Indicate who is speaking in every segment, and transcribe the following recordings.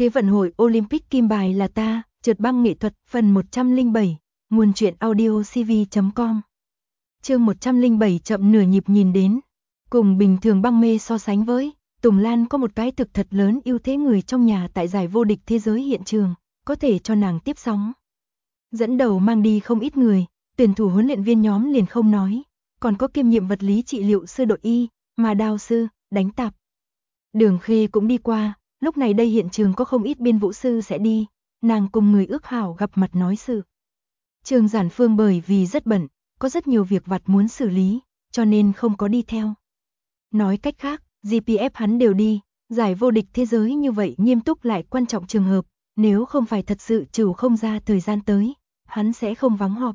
Speaker 1: Thế vận hội Olympic kim bài là ta, trượt băng nghệ thuật, phần 107, nguồn truyện audio cv.com. Chương 107 chậm nửa nhịp nhìn đến. Cùng bình thường băng mê so sánh với, Tùng Lan có một cái thực thật lớn ưu thế người trong nhà tại giải vô địch thế giới hiện trường, có thể cho nàng tiếp sóng. Dẫn đầu mang đi không ít người, tuyển thủ huấn luyện viên nhóm liền không nói, còn có kiêm nhiệm vật lý trị liệu sư đội y, mà đao sư, đánh tạp. Đường Khê cũng đi qua, lúc này đây hiện trường có không ít biên vũ sư sẽ đi, nàng cùng người ước hảo gặp mặt nói sự. Trương Giản Phương bởi vì rất bận, có rất nhiều việc vặt muốn xử lý, cho nên không có đi theo. Nói cách khác, GPF hắn đều đi, giải vô địch thế giới như vậy nghiêm túc lại quan trọng trường hợp, nếu không phải thật sự chủ không ra thời gian tới, hắn sẽ không vắng họp.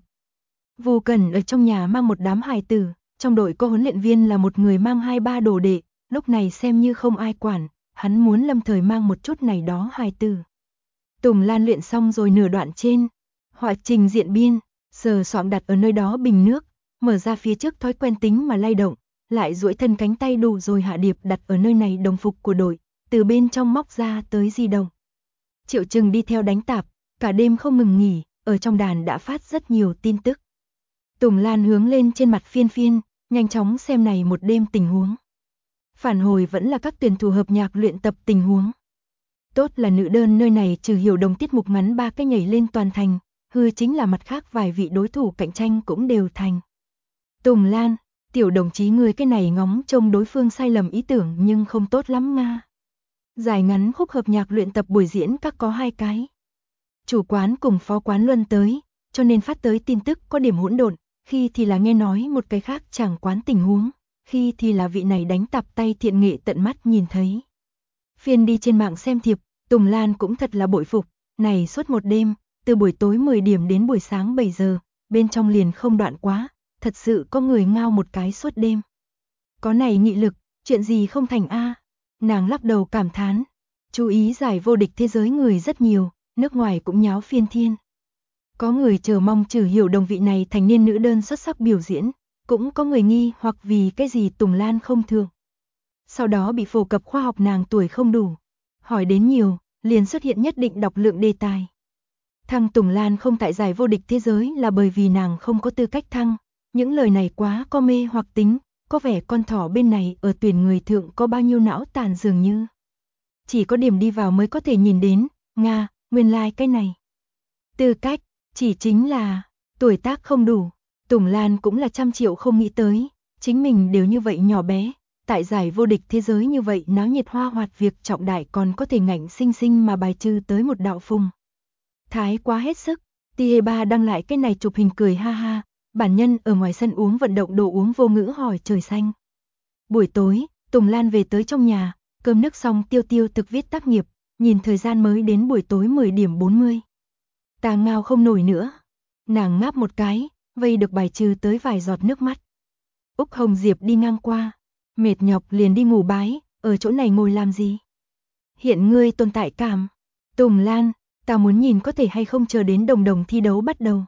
Speaker 1: Vu Cẩn ở trong nhà mang một đám hài tử, trong đội có huấn luyện viên là một người mang 2-3 đồ đệ, lúc này xem như không ai quản, hắn muốn lâm thời mang một chút này đó hài tử. Tùng Lan luyện xong rồi nửa đoạn trên, họa trình diện biên, sờ soạng đặt ở nơi đó bình nước, mở ra phía trước thói quen tính mà lay động, lại duỗi thân cánh tay đủ rồi hạ điệp đặt ở nơi này đồng phục của đội, từ bên trong móc ra tới di động. Triệu Trừng đi theo đánh tạp, cả đêm không ngừng nghỉ, ở trong đàn đã phát rất nhiều tin tức. Tùng Lan hướng lên trên mặt phiên phiên, nhanh chóng xem này một đêm tình huống. Phản hồi vẫn là các tuyển thủ hợp nhạc luyện tập tình huống. Tốt là nữ đơn nơi này trừ hiểu đồng tiết mục ngắn 3 cái nhảy lên toàn thành, hư chính là mặt khác vài vị đối thủ cạnh tranh cũng đều thành. Tùng Lan, tiểu đồng chí người cái này ngóng trông đối phương sai lầm ý tưởng nhưng không tốt lắm nga. Dài ngắn khúc hợp nhạc luyện tập buổi diễn các có 2 cái. Chủ quán cùng phó quán luân tới, cho nên phát tới tin tức có điểm hỗn độn, khi thì là nghe nói một cái khác chẳng quán tình huống, khi thì là vị này đánh tạp tay thiện nghệ tận mắt nhìn thấy. Phiên đi trên mạng xem thiệp, Tùng Lan cũng thật là bội phục, này suốt một đêm, từ buổi tối 10 điểm đến buổi sáng 7 giờ, bên trong liền không đoạn quá, thật sự có người ngao một cái suốt đêm. Có này nghị lực, chuyện gì không thành a? Nàng lắc đầu cảm thán, chú ý giải vô địch thế giới người rất nhiều, nước ngoài cũng nháo phiên thiên. Có người chờ mong trừ hiểu đồng vị này thành niên nữ đơn xuất sắc biểu diễn, cũng có người nghi hoặc vì cái gì Tùng Lan không thường. Sau đó bị phổ cập khoa học nàng tuổi không đủ. Hỏi đến nhiều, liền xuất hiện nhất định đọc lượng đề tài. Thăng Tùng Lan không tại giải vô địch thế giới là bởi vì nàng không có tư cách thăng. Những lời này quá có mê hoặc tính, có vẻ con thỏ bên này ở tuyển người thượng có bao nhiêu não tàn dường như. Chỉ có điểm đi vào mới có thể nhìn đến, Nga, nguyên lai cái này. Tư cách, chỉ chính là, tuổi tác không đủ. Tùng Lan cũng là 100 triệu không nghĩ tới, chính mình đều như vậy nhỏ bé. Tại giải vô địch thế giới như vậy náo nhiệt hoa hoạt việc trọng đại còn có thể ngạnh sinh sinh mà bài trừ tới một đạo phùng. Thái quá hết sức, Tieba đăng lại cái này chụp hình cười ha ha, bản nhân ở ngoài sân uống vận động đồ uống vô ngữ hỏi trời xanh. Buổi tối, Tùng Lan về tới trong nhà, cơm nước xong tiêu tiêu thực viết tác nghiệp, nhìn thời gian mới đến buổi tối 10 điểm 40. Ta ngao không nổi nữa. Nàng ngáp một cái, vây được bài trừ tới vài giọt nước mắt. Úc Hồng Diệp đi ngang qua. Mệt nhọc liền đi ngủ bái, ở chỗ này ngồi làm gì? Hiện ngươi tồn tại cảm. Tùng Lan, ta muốn nhìn có thể hay không chờ đến đồng đồng thi đấu bắt đầu.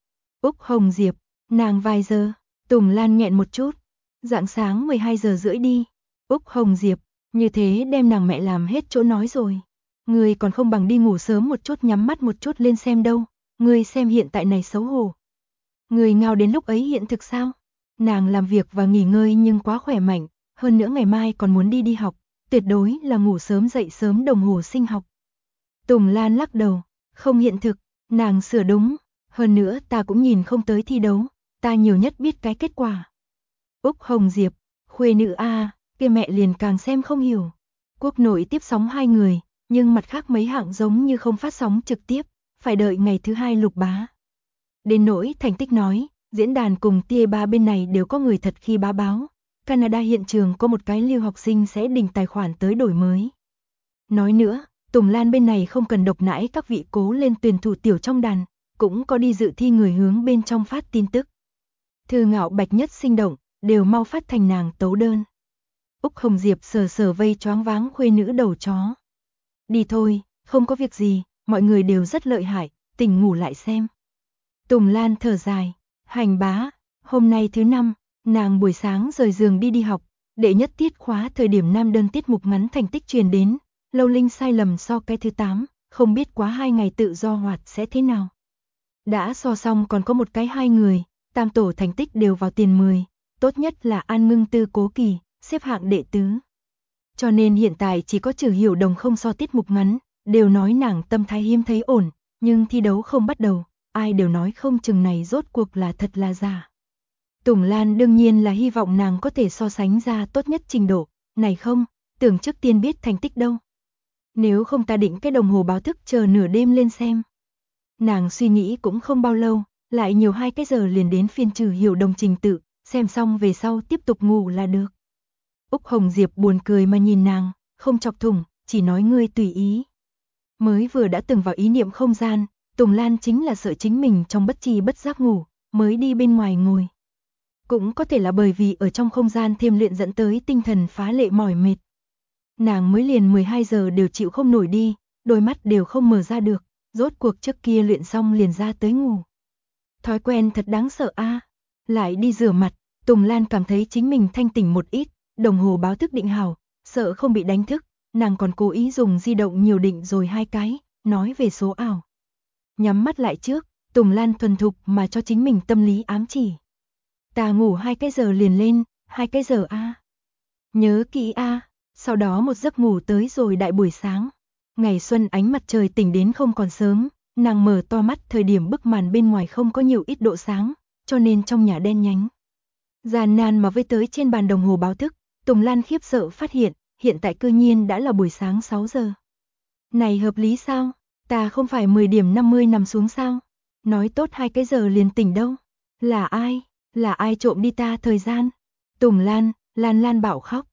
Speaker 1: Úc Hồng Diệp, nàng vài giờ, Tùng Lan nghẹn một chút. Rạng sáng 12 giờ rưỡi đi. Úc Hồng Diệp, như thế đem nàng mẹ làm hết chỗ nói rồi. Ngươi còn không bằng đi ngủ sớm một chút nhắm mắt một chút lên xem đâu. Ngươi xem hiện tại này xấu hổ. Ngươi ngao đến lúc ấy hiện thực sao? Nàng làm việc và nghỉ ngơi nhưng quá khỏe mạnh. Hơn nữa ngày mai còn muốn đi học, tuyệt đối là ngủ sớm dậy sớm đồng hồ sinh học. Tùng Lan lắc đầu, không hiện thực, nàng sửa đúng, hơn nữa ta cũng nhìn không tới thi đấu, ta nhiều nhất biết cái kết quả. Úc Hồng Diệp, khuê nữ a, kia mẹ liền càng xem không hiểu. Quốc nội tiếp sóng 2 người, nhưng mặt khác mấy hạng giống như không phát sóng trực tiếp, phải đợi ngày thứ 2 lục bá. Đến nỗi thành tích nói, diễn đàn cùng Tieba bên này đều có người thật khi bá báo. Canada hiện trường có một cái lưu học sinh sẽ đình tài khoản tới đổi mới. Nói nữa, Tùng Lan bên này không cần độc nãi các vị cố lên tuyển thủ tiểu trong đàn, cũng có đi dự thi người hướng bên trong phát tin tức. Thư ngạo bạch nhất sinh động, đều mau phát thành nàng tấu đơn. Úc Hồng Diệp sờ sờ vây choáng váng khuê nữ đầu chó. Đi thôi, không có việc gì, mọi người đều rất lợi hại, tỉnh ngủ lại xem. Tùng Lan thở dài, hành bá, hôm nay thứ 5. Nàng buổi sáng rời giường đi học, đệ nhất tiết khóa thời điểm nam đơn tiết mục ngắn thành tích truyền đến, Lâu Linh sai lầm so cái thứ 8, không biết quá 2 ngày tự do hoạt sẽ thế nào. Đã so xong còn có một cái 2 người, tam tổ thành tích đều vào tiền 10, tốt nhất là An Ngưng Tư Cố Kỳ, xếp hạng đệ tứ. Cho nên hiện tại chỉ có Trừ Hiểu Đồng không so tiết mục ngắn, đều nói nàng tâm thái hiếm thấy ổn, nhưng thi đấu không bắt đầu, ai đều nói không chừng này rốt cuộc là thật là giả. Tùng Lan đương nhiên là hy vọng nàng có thể so sánh ra tốt nhất trình độ, này không, tưởng trước tiên biết thành tích đâu. Nếu không ta định cái đồng hồ báo thức chờ nửa đêm lên xem. Nàng suy nghĩ cũng không bao lâu, lại nhiều 2 cái giờ liền đến phiên Trừ Hiểu Đồng trình tự, xem xong về sau tiếp tục ngủ là được. Úc Hồng Diệp buồn cười mà nhìn nàng, không chọc thủng, chỉ nói ngươi tùy ý. Mới vừa đã từng vào ý niệm không gian, Tùng Lan chính là sợ chính mình trong bất tri bất giác ngủ, mới đi bên ngoài ngồi. Cũng có thể là bởi vì ở trong không gian thêm luyện dẫn tới tinh thần phá lệ mỏi mệt. Nàng mới liền 12 giờ đều chịu không nổi đi, đôi mắt đều không mở ra được, rốt cuộc trước kia luyện xong liền ra tới ngủ. Thói quen thật đáng sợ a. Lại đi rửa mặt, Tùng Lan cảm thấy chính mình thanh tỉnh một ít, đồng hồ báo thức định hảo, sợ không bị đánh thức, nàng còn cố ý dùng di động nhiều định rồi 2 cái, nói về số ảo. Nhắm mắt lại trước, Tùng Lan thuần thục mà cho chính mình tâm lý ám chỉ. Ta ngủ 2 cái giờ liền lên, 2 cái giờ a. Nhớ kỹ a. Sau đó một giấc ngủ tới rồi đại buổi sáng. Ngày xuân ánh mặt trời tỉnh đến không còn sớm, nàng mở to mắt thời điểm bức màn bên ngoài không có nhiều ít độ sáng, cho nên trong nhà đen nhánh. Gian nan mà với tới trên bàn đồng hồ báo thức, Tùng Lan khiếp sợ phát hiện tại cư nhiên đã là buổi sáng 6 giờ. Này hợp lý sao? Ta không phải 10 điểm 50 nằm xuống sao? Nói tốt 2 cái giờ liền tỉnh đâu? Là ai? Là ai trộm đi ta thời gian? Tùng Lan, Lan bảo khóc.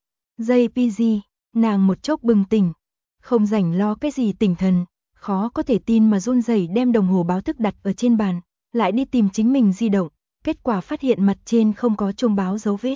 Speaker 1: JPG, nàng một chốc bừng tỉnh. Không rảnh lo cái gì tỉnh thần, khó có thể tin mà run rẩy đem đồng hồ báo thức đặt ở trên bàn, lại đi tìm chính mình di động, kết quả phát hiện mặt trên không có chuông báo dấu vết.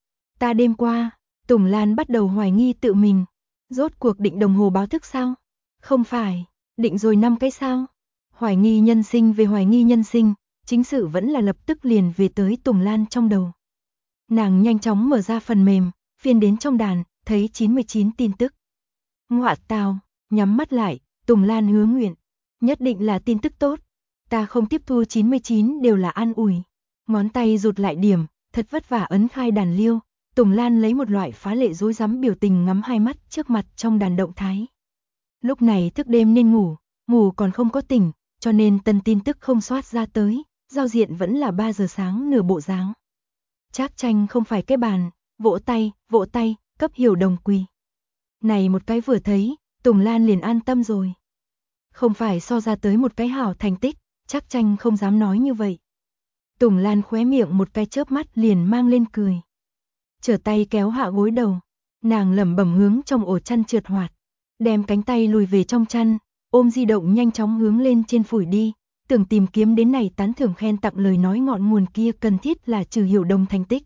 Speaker 1: Ta đêm qua, Tùng Lan bắt đầu hoài nghi tự mình, rốt cuộc định đồng hồ báo thức sao? Không phải, định rồi 5 cái sao? Hoài nghi nhân sinh về hoài nghi nhân sinh, chính sự vẫn là lập tức liền về tới Tùng Lan trong đầu. Nàng nhanh chóng mở ra phần mềm, phiên đến trong đàn, thấy 99 tin tức. Ngoạ tào, nhắm mắt lại, Tùng Lan hứa nguyện, nhất định là tin tức tốt. Ta không tiếp thu 99 đều là an ủi. Ngón tay rụt lại điểm, thật vất vả ấn khai đàn liêu, Tùng Lan lấy một loại phá lệ rối rắm biểu tình ngắm 2 mắt trước mặt trong đàn động thái. Lúc này thức đêm nên ngủ còn không có tỉnh, cho nên tân tin tức không soát ra tới, giao diện vẫn là 3 giờ sáng nửa bộ dáng. Trác Tranh không phải cái bàn, vỗ tay, cấp Hiểu Đồng quỳ. Này một cái vừa thấy, Tùng Lan liền an tâm rồi. Không phải so ra tới một cái hảo thành tích, Trác Tranh không dám nói như vậy. Tùng Lan khóe miệng một cái chớp mắt liền mang lên cười. Trở tay kéo hạ gối đầu, nàng lẩm bẩm hướng trong ổ chăn trượt hoạt, đem cánh tay lùi về trong chăn, ôm di động nhanh chóng hướng lên trên phủi đi, tưởng tìm kiếm đến này tán thưởng khen tặng lời nói ngọn nguồn kia cần thiết là Trừ Hiểu Đồng thành tích.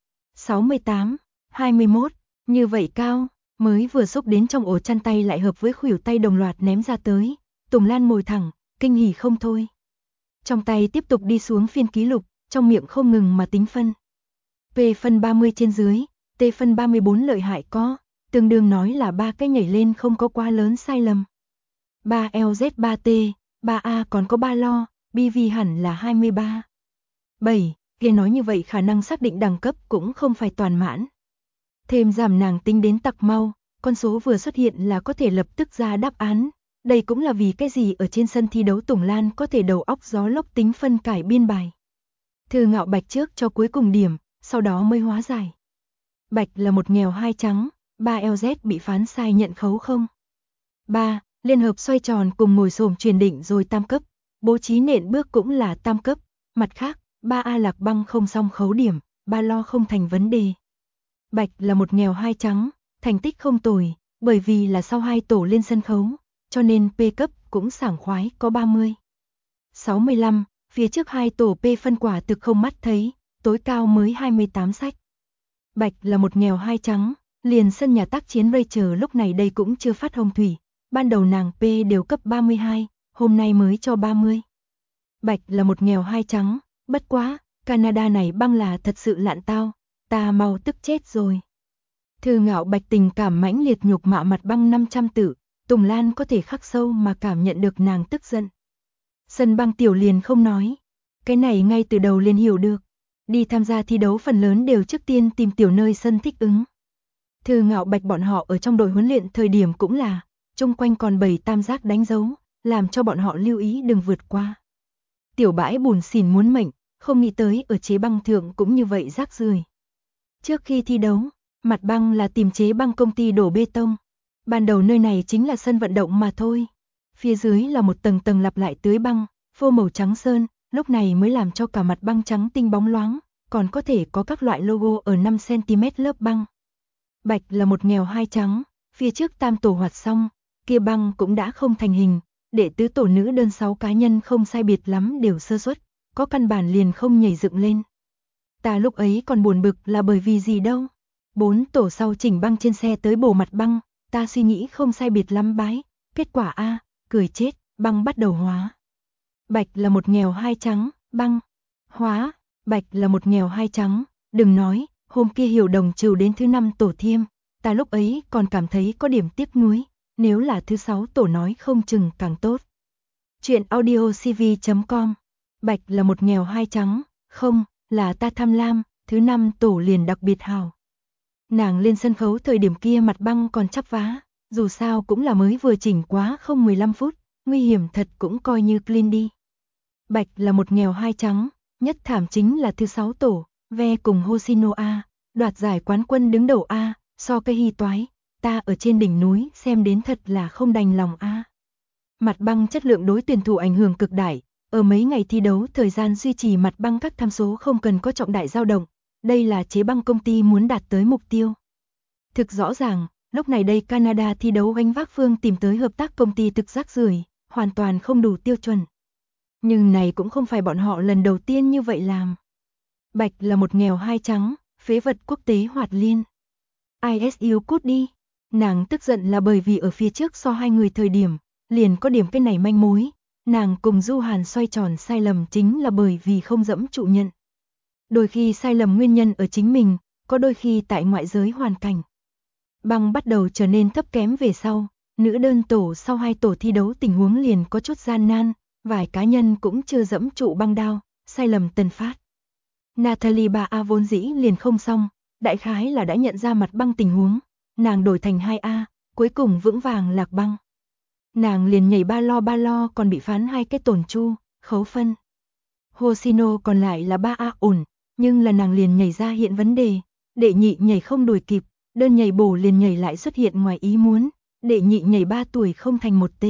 Speaker 1: 68, 21, như vậy cao, mới vừa xúc đến trong ổ chăn tay lại hợp với khuỷu tay đồng loạt ném ra tới, Tùng Lan ngồi thẳng, kinh hỉ không thôi. Trong tay tiếp tục đi xuống phiên ký lục, trong miệng không ngừng mà tính phân. P phân 30 trên dưới, T phân 34 lợi hại có, tương đương nói là 3 cái nhảy lên không có quá lớn sai lầm. 3LZ 3T, 3A còn có 3 lo, BV hẳn là 23. 7, nghe nói như vậy khả năng xác định đẳng cấp cũng không phải toàn mãn. Thêm giảm nàng tính đến tặc mau, con số vừa xuất hiện là có thể lập tức ra đáp án. Đây cũng là vì cái gì ở trên sân thi đấu Tùng Lan có thể đầu óc gió lốc tính phân cải biên bài. Thư Ngạo Bạch trước cho cuối cùng điểm, sau đó mới hóa giải. Bạch là một nghèo 2 trắng, 3LZ bị phán sai nhận khấu không. 3. Liên hợp xoay tròn cùng ngồi xổm truyền định rồi tam cấp, bố trí nện bước cũng là tam cấp, mặt khác, 3A lạc băng không xong khấu điểm, 3 lo không thành vấn đề. Bạch là một nghèo 2 trắng, thành tích không tồi, bởi vì là sau 2 tổ lên sân khấu, cho nên P cấp cũng sảng khoái có 30. 65, phía trước 2 tổ P phân quả thực không mắt thấy, tối cao mới 28 sách. Bạch là một nghèo 2 trắng, liền sân nhà tác chiến Rachel lúc này đây cũng chưa phát hồng thủy, ban đầu nàng P đều cấp 32, hôm nay mới cho 30. Bạch là một nghèo 2 trắng, bất quá, Canada này băng là thật sự lạn tao, ta mau tức chết rồi. Thư Ngạo Bạch tình cảm mãnh liệt nhục mạ mặt băng 500 tử, Tùng Lan có thể khắc sâu mà cảm nhận được nàng tức giận. Sân Băng Tiểu liền không nói. Cái này ngay từ đầu liền hiểu được. Đi tham gia thi đấu phần lớn đều trước tiên tìm tiểu nơi sân thích ứng. Thư Ngạo Bạch bọn họ ở trong đội huấn luyện thời điểm cũng là, chung quanh còn bày tam giác đánh dấu, làm cho bọn họ lưu ý đừng vượt qua. Tiểu bãi bùn xỉn muốn mệnh, không nghĩ tới ở chế băng thượng cũng như vậy rác rưởi. Trước khi thi đấu, mặt băng là tìm chế băng công ty đổ bê tông. Ban đầu nơi này chính là sân vận động mà thôi. Phía dưới là một tầng tầng lặp lại tưới băng, phô màu trắng sơn, lúc này mới làm cho cả mặt băng trắng tinh bóng loáng, còn có thể có các loại logo ở 5cm lớp băng. Bạch là một nghèo hai trắng, phía trước tam tổ hoạt xong, kia băng cũng đã không thành hình, đệ tứ tổ nữ đơn 6 cá nhân không sai biệt lắm đều sơ suất, có căn bản liền không nhảy dựng lên. Ta lúc ấy còn buồn bực là bởi vì gì đâu. 4 tổ sau chỉnh băng trên xe tới bổ mặt băng, ta suy nghĩ không sai biệt lắm bái, kết quả a, cười chết, băng bắt đầu hóa. Bạch là một nghèo hai trắng, băng, hóa, Bạch là một nghèo hai trắng, đừng nói, hôm kia Hiểu Đồng trừ đến thứ 5 tổ thiêm, ta lúc ấy còn cảm thấy có điểm tiếc nuối, nếu là thứ 6 tổ nói không chừng càng tốt. Chuyện audiocv.com. Bạch là một nghèo hai trắng, không, là ta tham lam, thứ 5 tổ liền đặc biệt hào. Nàng lên sân khấu thời điểm kia mặt băng còn chắp vá, dù sao cũng là mới vừa chỉnh quá không 15 phút, nguy hiểm thật cũng coi như clean đi. Bạch là một nghèo hai trắng, nhất thảm chính là thứ 6 tổ, Ve cùng Hoshino A, đoạt giải quán quân đứng đầu A, so cây hy toái, ta ở trên đỉnh núi xem đến thật là không đành lòng A. Mặt băng chất lượng đối tuyển thủ ảnh hưởng cực đại, ở mấy ngày thi đấu thời gian duy trì mặt băng các tham số không cần có trọng đại dao động, đây là chế băng công ty muốn đạt tới mục tiêu. Thực rõ ràng, lúc này đây Canada thi đấu gánh vác phương tìm tới hợp tác công ty thực rác rưởi, hoàn toàn không đủ tiêu chuẩn. Nhưng này cũng không phải bọn họ lần đầu tiên như vậy làm. Bạch là một nghèo hai trắng, phế vật quốc tế Hoạt Liên. ISU cút đi. Nàng tức giận là bởi vì ở phía trước so hai người thời điểm, liền có điểm cái này manh mối. Nàng cùng Du Hàn xoay tròn sai lầm chính là bởi vì không dẫm trụ nhận. Đôi khi sai lầm nguyên nhân ở chính mình, có đôi khi tại ngoại giới hoàn cảnh. Băng bắt đầu trở nên thấp kém về sau, nữ đơn tổ sau 2 tổ thi đấu tình huống liền có chút gian nan, vài cá nhân cũng chưa dẫm trụ băng đao, sai lầm tần phát. Natalie Ba vốn dĩ liền không xong, đại khái là đã nhận ra mặt băng tình huống, nàng đổi thành 2A, cuối cùng vững vàng lạc băng. Nàng liền nhảy ba lo còn bị phán 2 cái tổn chu, khấu phân. Hoshino còn lại là 3A ổn, nhưng là nàng liền nhảy ra hiện vấn đề, đệ nhị nhảy không đuổi kịp, đơn nhảy bổ liền nhảy lại xuất hiện ngoài ý muốn, đệ nhị nhảy 3 tuổi không thành 1T.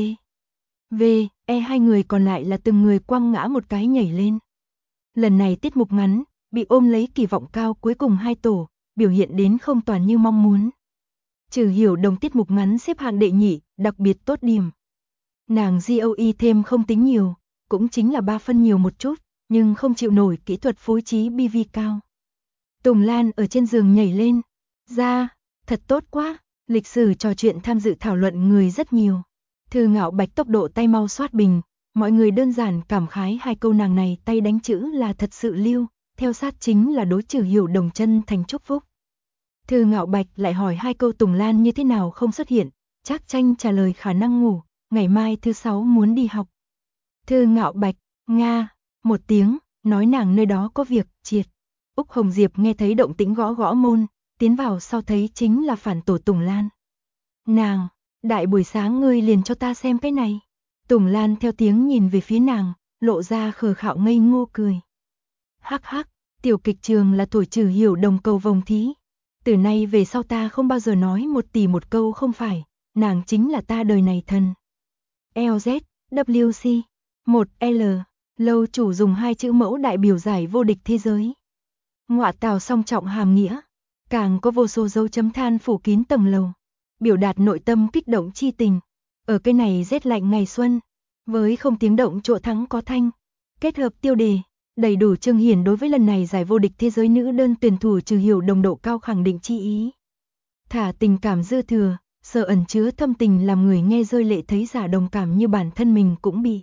Speaker 1: Hai người còn lại là từng người quăng ngã một cái nhảy lên. Lần này tiết mục ngắn, bị ôm lấy kỳ vọng cao cuối cùng 2 tổ, biểu hiện đến không toàn như mong muốn. Trừ Hiểu Đồng tiết mục ngắn xếp hạng đệ nhị, đặc biệt tốt điểm. Nàng GOE thêm không tính nhiều, cũng chính là 3 phân nhiều một chút, nhưng không chịu nổi kỹ thuật phối trí BV cao. Tùng Lan ở trên giường nhảy lên, ra, thật tốt quá, lịch sử trò chuyện tham dự thảo luận người rất nhiều. Thư Ngạo Bạch tốc độ tay mau soát bình, mọi người đơn giản cảm khái 2 câu nàng này tay đánh chữ là thật sự lưu, theo sát chính là đối Trừ Hiểu Đồng chân thành chúc phúc. Thư Ngạo Bạch lại hỏi 2 câu Tùng Lan như thế nào không xuất hiện, Trác Tranh trả lời khả năng ngủ, ngày mai thứ 6 muốn đi học. Thư Ngạo Bạch, Nga, một tiếng, nói nàng nơi đó có việc, triệt. Úc Hồng Diệp nghe thấy động tĩnh gõ gõ môn, tiến vào sau thấy chính là phản tổ Tùng Lan. Nàng, đại buổi sáng ngươi liền cho ta xem cái này. Tùng Lan theo tiếng nhìn về phía nàng, lộ ra khờ khạo ngây ngô cười. Hắc hắc, tiểu kịch trường là tuổi Trừ Hiểu Đồng cầu vồng thí. Từ nay về sau ta không bao giờ nói một tỷ một câu không phải, nàng chính là ta đời này thần. LZ, WC, 1L, lâu chủ dùng 2 chữ mẫu đại biểu giải vô địch thế giới. Ngọa tào song trọng hàm nghĩa, càng có vô số dấu chấm than phủ kín tầng lầu, biểu đạt nội tâm kích động chi tình. Ở cái này rét lạnh ngày xuân, với không tiếng động chỗ thắng có thanh, kết hợp tiêu đề, đầy đủ chương hiển đối với lần này giải vô địch thế giới nữ đơn tuyển thủ Trừ Hiểu Đồng độ cao khẳng định chi ý. Thả tình cảm dư thừa, sợ ẩn chứa thâm tình làm người nghe rơi lệ thấy giả đồng cảm như bản thân mình cũng bị.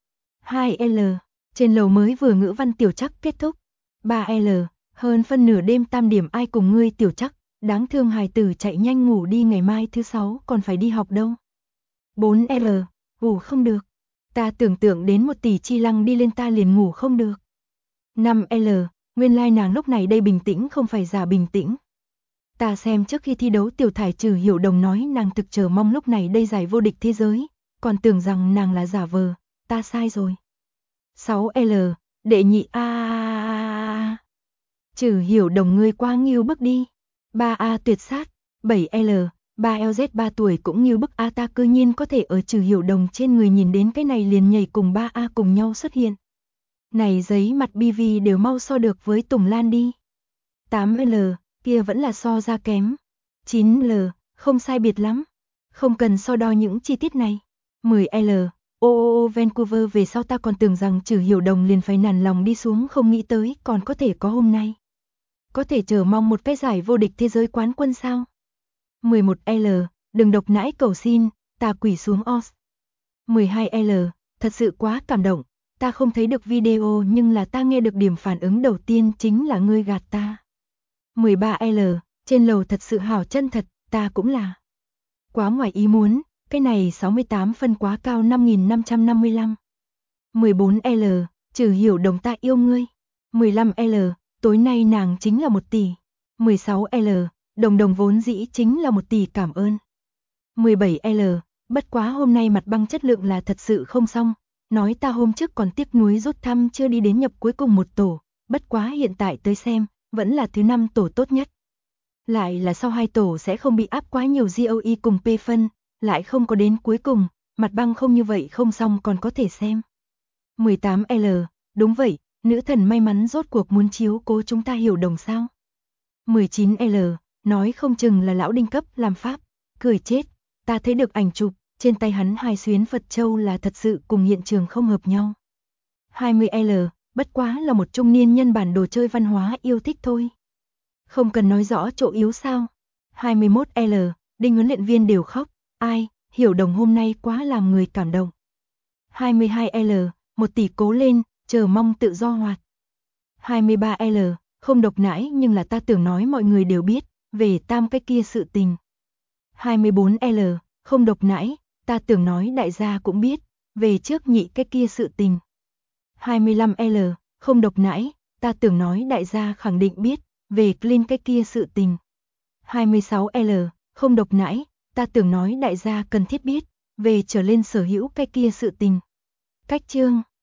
Speaker 1: 2L, trên lầu mới vừa ngữ văn tiểu chắc kết thúc. 3L, hơn phân nửa đêm tam điểm ai cùng ngươi tiểu chắc, đáng thương hài tử chạy nhanh ngủ đi ngày mai thứ 6 còn phải đi học đâu. 4L, ngủ không được. Ta tưởng tượng đến 1 tỷ chi lăng đi lên ta liền ngủ không được. 5L, nguyên lai nàng lúc này đây bình tĩnh không phải giả bình tĩnh. Ta xem trước khi thi đấu Tiểu Thải Trừ Hiểu Đồng nói nàng thực chờ mong lúc này đây giải vô địch thế giới, còn tưởng rằng nàng là giả vờ, ta sai rồi. 6L, đệ nhị a. Trừ Hiểu Đồng ngươi quá nghiêu bức đi. 3A tuyệt sát. 7L, 3LZ 3 tuổi cũng như bức A ta cơ nhiên có thể ở Trừ Hiểu Đồng trên người nhìn đến cái này liền nhảy cùng 3A cùng nhau xuất hiện. Này giấy mặt BV đều mau so được với Tùng Lan đi. 8L, kia vẫn là so ra kém. 9L, không sai biệt lắm. Không cần so đo những chi tiết này. 10L, Vancouver về sau ta còn tưởng rằng Trừ Hiểu Đồng liền phải nản lòng đi xuống không nghĩ tới còn có thể có hôm nay. Có thể chờ mong một cái giải vô địch thế giới quán quân sao? 11L, đừng độc nãi cầu xin, ta quỳ xuống os. 12L, thật sự quá cảm động, ta không thấy được video nhưng là ta nghe được điểm phản ứng đầu tiên chính là ngươi gạt ta. 13L, trên lầu thật sự hảo chân thật, ta cũng là. Quá ngoài ý muốn, cái này 68 phân quá cao 5555. 14L, Trừ Hiểu Đồng ta yêu ngươi. 15L, tối nay nàng chính là 1 tỷ. 16L, Đồng Đồng vốn dĩ chính là 1 tỷ cảm ơn. 17L, bất quá hôm nay mặt băng chất lượng là thật sự không xong, nói ta hôm trước còn tiếc nuối rút thăm chưa đi đến nhập cuối cùng 1 tổ, bất quá hiện tại tới xem, vẫn là thứ 5 tổ tốt nhất. Lại là sau 2 tổ sẽ không bị áp quá nhiều GOE cùng P phân, lại không có đến cuối cùng, mặt băng không như vậy không xong còn có thể xem. 18L, đúng vậy, nữ thần may mắn rốt cuộc muốn chiếu cố chúng ta Hiểu Đồng sao. 19L, nói không chừng là lão đinh cấp làm pháp, cười chết, ta thấy được ảnh chụp, trên tay hắn 2 xuyến Phật châu là thật sự cùng hiện trường không hợp nhau. 20L, bất quá là một trung niên nhân bản đồ chơi văn hóa yêu thích thôi. Không cần nói rõ chỗ yếu sao. 21L, đinh huấn luyện viên đều khóc, ai, Hiểu Đồng hôm nay quá làm người cảm động. 22L, 1 tỷ cố lên, chờ mong tự do hoạt. 23L, không độc nãi nhưng là ta tưởng nói mọi người đều biết, về tam cái kia sự tình. 24L, không độc nãi, ta tưởng nói đại gia cũng biết, về trước nhị cái kia sự tình. 25L, không độc nãi, ta tưởng nói đại gia khẳng định biết, về clean cái kia sự tình. 26L, không độc nãi, ta tưởng nói đại gia cần thiết biết, về trở lên sở hữu cái kia sự tình. Cách chương